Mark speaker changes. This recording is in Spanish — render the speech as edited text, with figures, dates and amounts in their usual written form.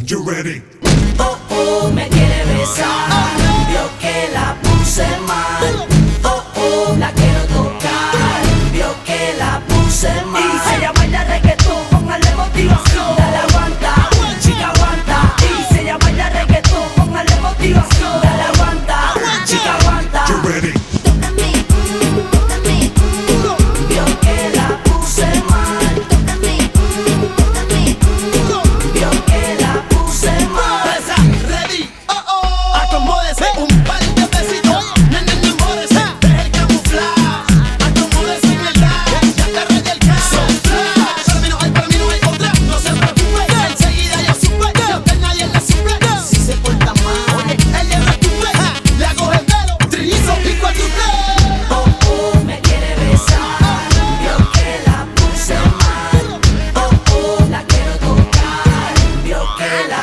Speaker 1: You ready?
Speaker 2: Oh, oh, me quiere besar. Vio que la puse mal. Oh, oh, la quiero tocar. Vio que la puse mal. Y ella baila reggaetón, póngale motivación. Dale aguanta, chica aguanta. Y si ella baila reggaetón, póngale motivación. Dale aguanta, chica aguanta.
Speaker 1: You ready?
Speaker 2: Vio que la puse mal. Vio que la puse mal.
Speaker 3: Ready, acomódese un par de besitos. Nene, enamórese, deje el camuflaje. Acomódese en el dash, ya te ready el caso. Para mí no hay otra, no se preocupe. Enseguida yo supe, que usted nadie la suple. Si se porta mal, él le retuve. Le hago el pelo, trillizo y cuádruple.
Speaker 2: Oh, oh, me quiere besar. Vio que la puse mal. Oh, oh, la quiero tocar. Vio que la